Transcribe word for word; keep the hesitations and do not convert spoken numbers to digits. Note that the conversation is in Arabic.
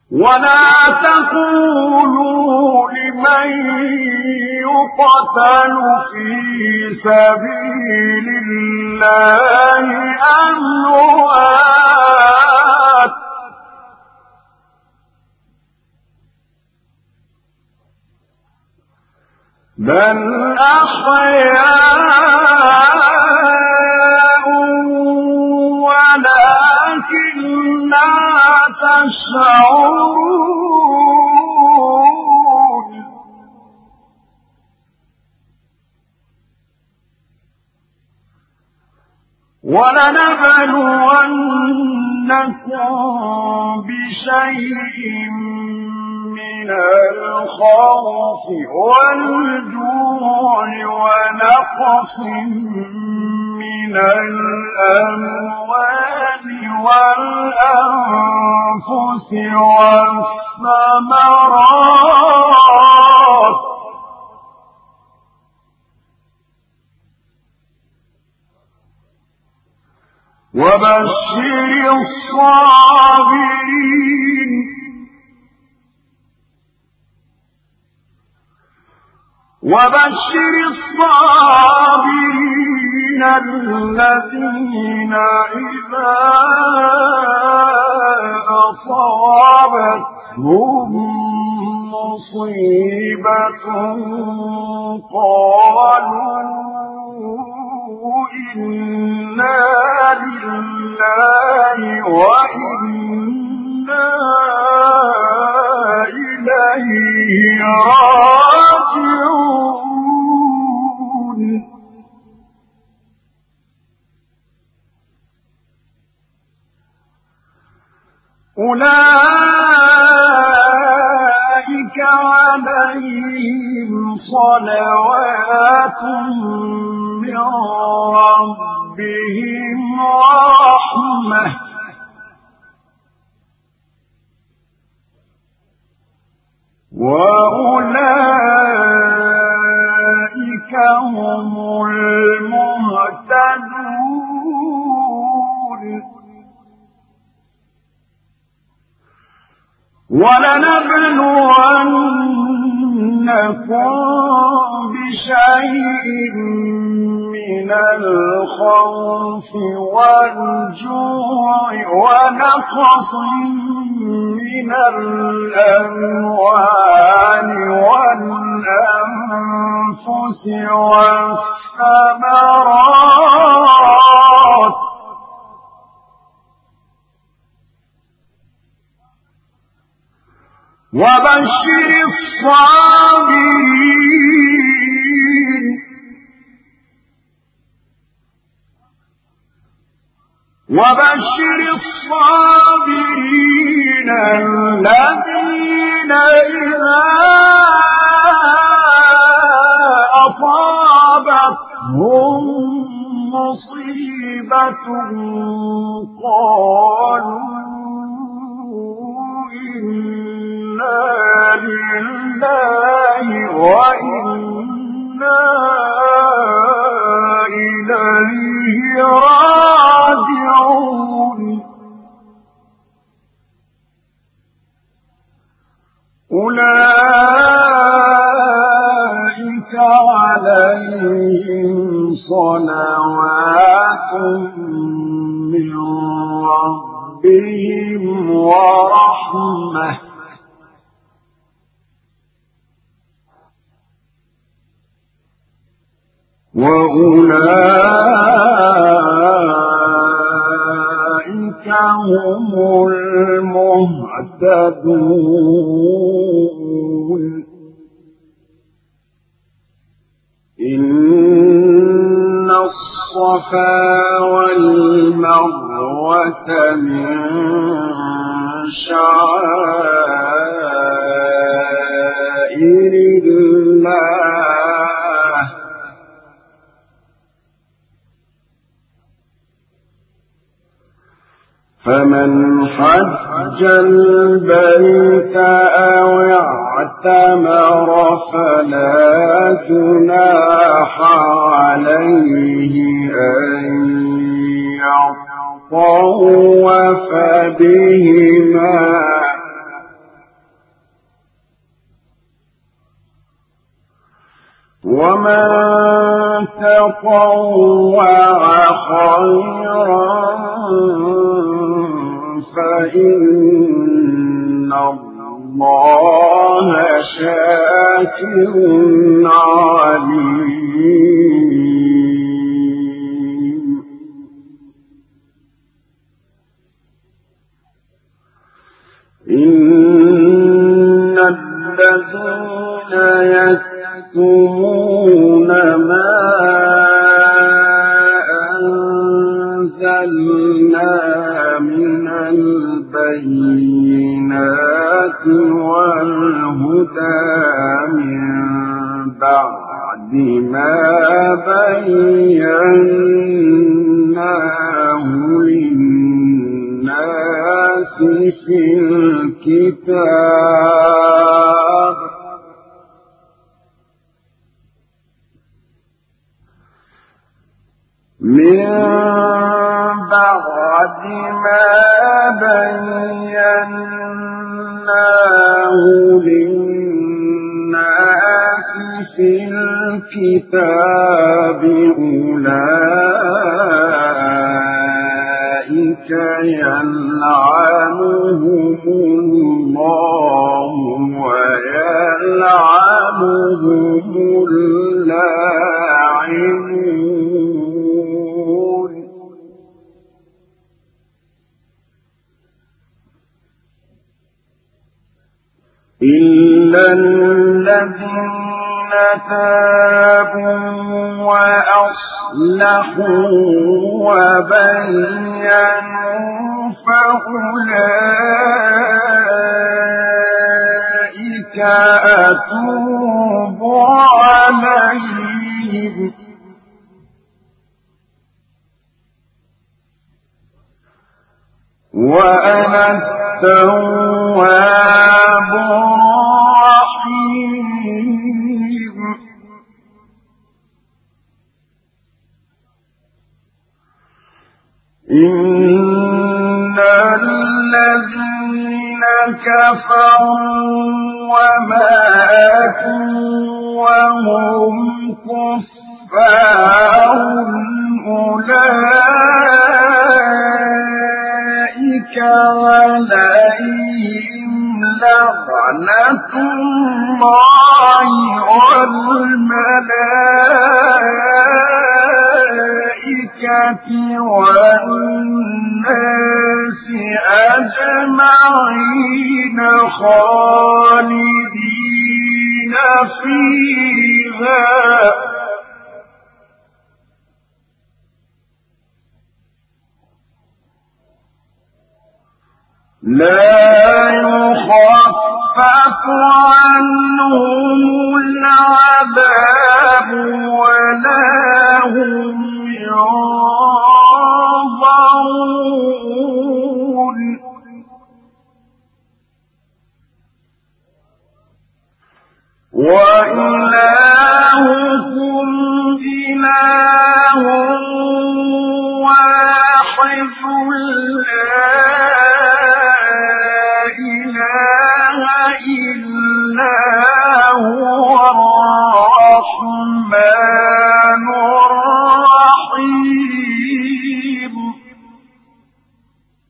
ولا تقولوا لمن يقتل في سبيل الله أموات بل أحياء ولكن لا تشعرون ولنبلونكم بشيء من الخوف والجوع ونقص من الأموال والأنفس والثمرات وبشر الصابرين وبشر الصابرين الذين إذا أصابتهم مصيبة قالوا إنا لله وإنا إليه راجعون أولئك عليهم صلوات من ربهم ورحمة وأولئك هم المهتدون ولنبلونكم بشيء من الخوف والجوع ونقص من الأموال والأنفس والثمرات وبشر الصابرين وبشر الصابرين الذين إذا أصابتهم مصيبة قالوا إنا لله وإنا إليه راجعون أولئك عليهم صلوات من ربهم ورحمة وأولئك هم المهتدون إن الصفا والمروة من شعائر الله فمن حج البيت أو اعتمر فلا جناح عليه أن يطوف بهما ومن تطوع خيرا فإن الله شاكر عليم إن الذين يكتمون ما أنزلنا من البينات والهدى من بعد ما بيناه للناس في الكتاب من بعد ما بيناه للناس في الكتاب أولئك يلعنهم الله ويلعنهم اللاعنون إلا الذين تابوا وأصلحوا وبينوا فأولئك أتوب عليهم وأنا التواب الرحيم إن الذين كفروا وماتوا وهم كفار أولئك عليهم لعنة الله والملائكة والناس أجمعين خالدين فيها لا يخفف عنهم العذاب ولا هم ينظرون وإن